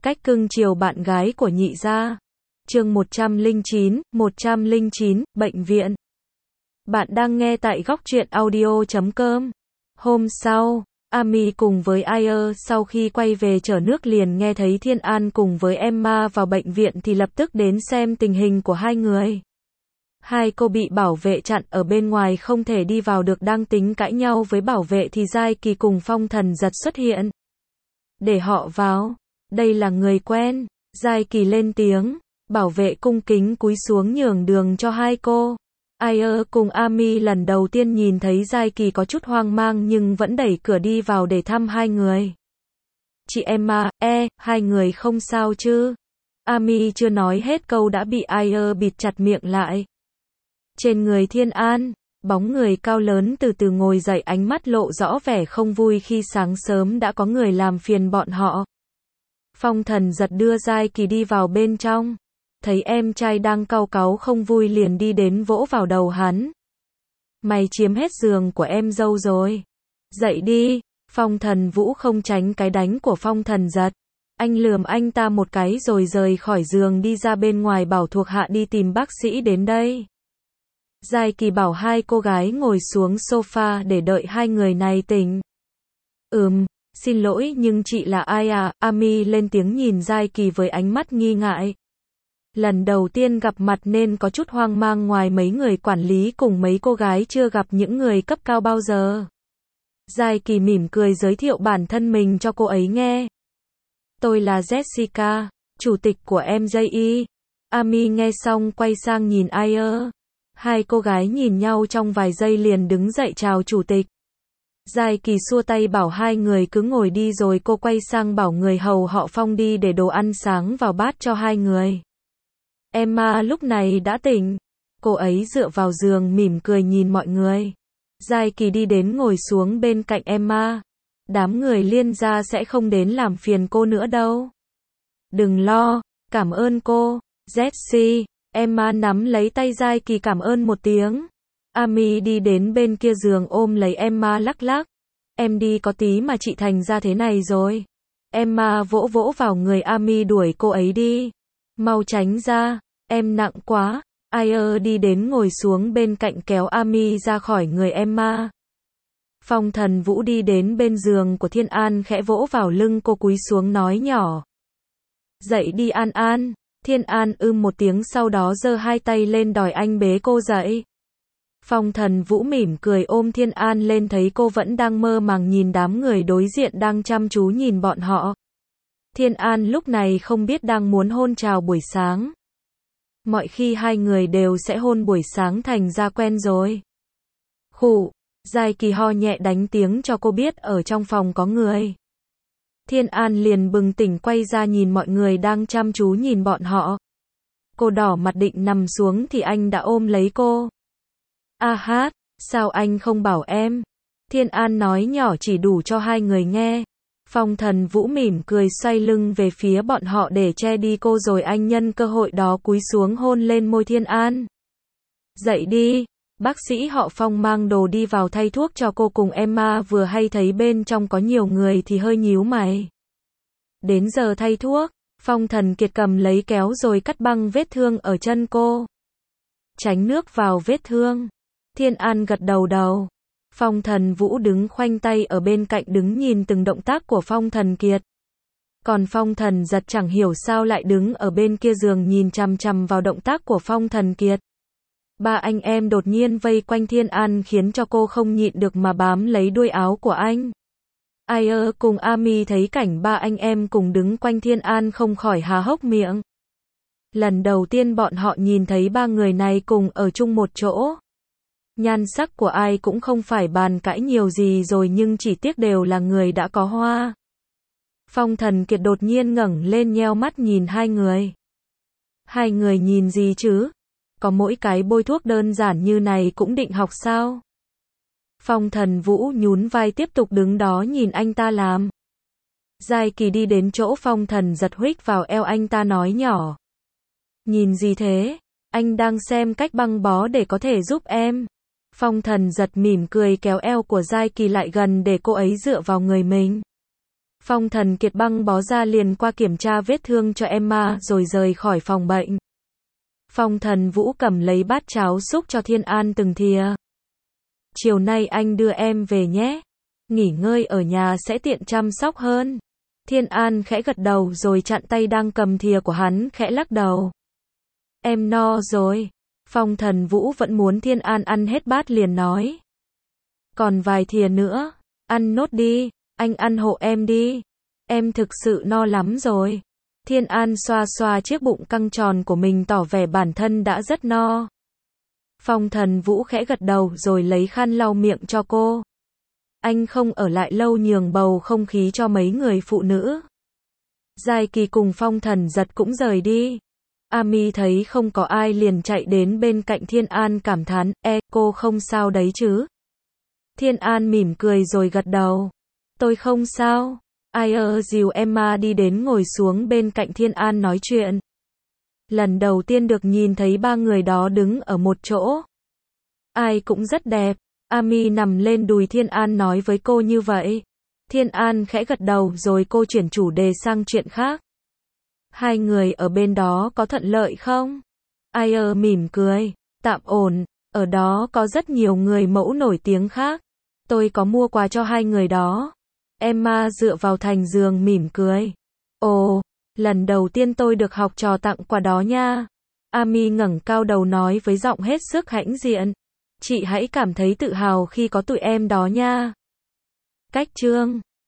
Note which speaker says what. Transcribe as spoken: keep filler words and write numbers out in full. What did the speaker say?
Speaker 1: Cách cưng chiều bạn gái của nhị gia. Chương một trăm lẻ chín, một trăm lẻ chín, bệnh viện. Bạn đang nghe tại góc truyện audio chấm com. Hôm sau, Amy cùng với Ayer sau khi quay về chở nước liền nghe thấy Thiên An cùng với Emma vào bệnh viện thì lập tức đến xem tình hình của hai người. Hai cô bị bảo vệ chặn ở bên ngoài không thể đi vào được, đang tính cãi nhau với bảo vệ thì Giai Kỳ cùng Phong Thần Giật xuất hiện. Để họ vào, đây là người quen. Giai Kỳ lên tiếng, bảo vệ cung kính cúi xuống nhường đường cho hai cô. Ayer cùng Amy lần đầu tiên nhìn thấy Giai Kỳ có chút hoang mang nhưng vẫn đẩy cửa đi vào để thăm hai người. Chị Emma, e, hai người không sao chứ? Amy chưa nói hết câu đã bị Ayer bịt chặt miệng lại. Trên người Thiên An, bóng người cao lớn từ từ ngồi dậy, ánh mắt lộ rõ vẻ không vui khi sáng sớm đã có người làm phiền bọn họ. Phong Thần Giật đưa Giai Kỳ đi vào bên trong, thấy em trai đang cau cáu không vui liền đi đến vỗ vào đầu hắn. Mày chiếm hết giường của em dâu rồi. Dậy đi. Phong Thần Vũ không tránh cái đánh của Phong Thần Giật. Anh lườm anh ta một cái rồi rời khỏi giường đi ra bên ngoài bảo thuộc hạ đi tìm bác sĩ đến đây. Giai Kỳ bảo hai cô gái ngồi xuống sofa để đợi hai người này tỉnh. Ừm, xin lỗi nhưng chị là ai à? Amy lên tiếng nhìn Giai Kỳ với ánh mắt nghi ngại. Lần đầu tiên gặp mặt nên có chút hoang mang, ngoài mấy người quản lý cùng mấy cô gái chưa gặp những người cấp cao bao giờ. Giai Kỳ mỉm cười giới thiệu bản thân mình cho cô ấy nghe. Tôi là Jessica, chủ tịch của em gi i. Amy nghe xong quay sang nhìn Ayer. Hai cô gái nhìn nhau trong vài giây liền đứng dậy chào chủ tịch. Giai Kỳ xua tay bảo hai người cứ ngồi đi rồi cô quay sang bảo người hầu họ Phong đi để đồ ăn sáng vào bát cho hai người. Emma lúc này đã tỉnh. Cô ấy dựa vào giường mỉm cười nhìn mọi người. Giai Kỳ đi đến ngồi xuống bên cạnh Emma. Đám người Liên gia sẽ không đến làm phiền cô nữa đâu. Đừng lo, cảm ơn cô, Jessie. Emma nắm lấy tay Giai Kỳ cảm ơn một tiếng. Amy đi đến bên kia giường ôm lấy Emma lắc lắc. Em đi có tí mà chị thành ra thế này rồi. Emma vỗ vỗ vào người Amy đuổi cô ấy đi. Mau tránh ra, em nặng quá. Ayer đi đến ngồi xuống bên cạnh kéo Amy ra khỏi người Emma. Phong Thần Vũ đi đến bên giường của Thiên An khẽ vỗ vào lưng cô cúi xuống nói nhỏ. Dậy đi An An. Thiên An ưm một tiếng sau đó giơ hai tay lên đòi anh bế cô dậy. Phong Thần Vũ mỉm cười ôm Thiên An lên thấy cô vẫn đang mơ màng nhìn đám người đối diện đang chăm chú nhìn bọn họ. Thiên An lúc này không biết đang muốn hôn chào buổi sáng. Mọi khi hai người đều sẽ hôn buổi sáng thành ra quen rồi. Khụ, Giai Kỳ ho nhẹ đánh tiếng cho cô biết ở trong phòng có người. Thiên An liền bừng tỉnh quay ra nhìn mọi người đang chăm chú nhìn bọn họ. Cô đỏ mặt định nằm xuống thì anh đã ôm lấy cô. A hát, sao anh không bảo em? Thiên An nói nhỏ chỉ đủ cho hai người nghe. Phong Thần Vũ mỉm cười xoay lưng về phía bọn họ để che đi cô rồi anh nhân cơ hội đó cúi xuống hôn lên môi Thiên An. Dậy đi. Bác sĩ họ Phong mang đồ đi vào thay thuốc cho cô cùng Emma vừa hay thấy bên trong có nhiều người thì hơi nhíu mày. Đến giờ thay thuốc, Phong Thần Kiệt cầm lấy kéo rồi cắt băng vết thương ở chân cô. Tránh nước vào vết thương. Thiên An gật đầu đầu. Phong Thần Vũ đứng khoanh tay ở bên cạnh đứng nhìn từng động tác của Phong Thần Kiệt. Còn Phong Thần Giật chẳng hiểu sao lại đứng ở bên kia giường nhìn chằm chằm vào động tác của Phong Thần Kiệt. Ba anh em đột nhiên vây quanh Thiên An khiến cho cô không nhịn được mà bám lấy đuôi áo của anh. Ayer cùng Amy thấy cảnh ba anh em cùng đứng quanh Thiên An không khỏi há hốc miệng. Lần đầu tiên bọn họ nhìn thấy ba người này cùng ở chung một chỗ. Nhan sắc của ai cũng không phải bàn cãi nhiều gì rồi nhưng chỉ tiếc đều là người đã có hoa. Phong Thần Kiệt đột nhiên ngẩng lên nheo mắt nhìn hai người. Hai người nhìn gì chứ? Có mỗi cái bôi thuốc đơn giản như này cũng định học sao? Phong Thần Vũ nhún vai tiếp tục đứng đó nhìn anh ta làm. Giai Kỳ đi đến chỗ Phong Thần Giật huých vào eo anh ta nói nhỏ. Nhìn gì thế? Anh đang xem cách băng bó để có thể giúp em. Phong Thần Giật mỉm cười kéo eo của Giai Kỳ lại gần để cô ấy dựa vào người mình. Phong Thần Kiệt băng bó ra liền qua kiểm tra vết thương cho Emma rồi rời khỏi phòng bệnh. Phong Thần Vũ cầm lấy bát cháo xúc cho Thiên An từng thìa. Chiều nay anh đưa em về nhé. Nghỉ ngơi ở nhà sẽ tiện chăm sóc hơn. Thiên An khẽ gật đầu rồi chặn tay đang cầm thìa của hắn, khẽ lắc đầu. Em no rồi. Phong Thần Vũ vẫn muốn Thiên An ăn hết bát liền nói. Còn vài thìa nữa. Ăn nốt đi. Anh ăn hộ em đi. Em thực sự no lắm rồi. Thiên An xoa xoa chiếc bụng căng tròn của mình tỏ vẻ bản thân đã rất no. Phong Thần Vũ khẽ gật đầu rồi lấy khăn lau miệng cho cô. Anh không ở lại lâu nhường bầu không khí cho mấy người phụ nữ. Giai Kỳ cùng Phong Thần Giật cũng rời đi. Ami thấy không có ai liền chạy đến bên cạnh Thiên An cảm thán, e, cô không sao đấy chứ? Thiên An mỉm cười rồi gật đầu. Tôi không sao. Ai ơ dìu Emma đi đến ngồi xuống bên cạnh Thiên An nói chuyện. Lần đầu tiên được nhìn thấy ba người đó đứng ở một chỗ. Ai cũng rất đẹp. Ami nằm lên đùi Thiên An nói với cô như vậy. Thiên An khẽ gật đầu rồi cô chuyển chủ đề sang chuyện khác. Hai người ở bên đó có thuận lợi không? Ai ơ mỉm cười. Tạm ổn. Ở đó có rất nhiều người mẫu nổi tiếng khác. Tôi có mua quà cho hai người đó. Emma dựa vào thành giường mỉm cười. Ồ, lần đầu tiên tôi được học trò tặng quà đó nha. Ami ngẩng cao đầu nói với giọng hết sức hãnh diện. Chị hãy cảm thấy tự hào khi có tụi em đó nha. Cách chương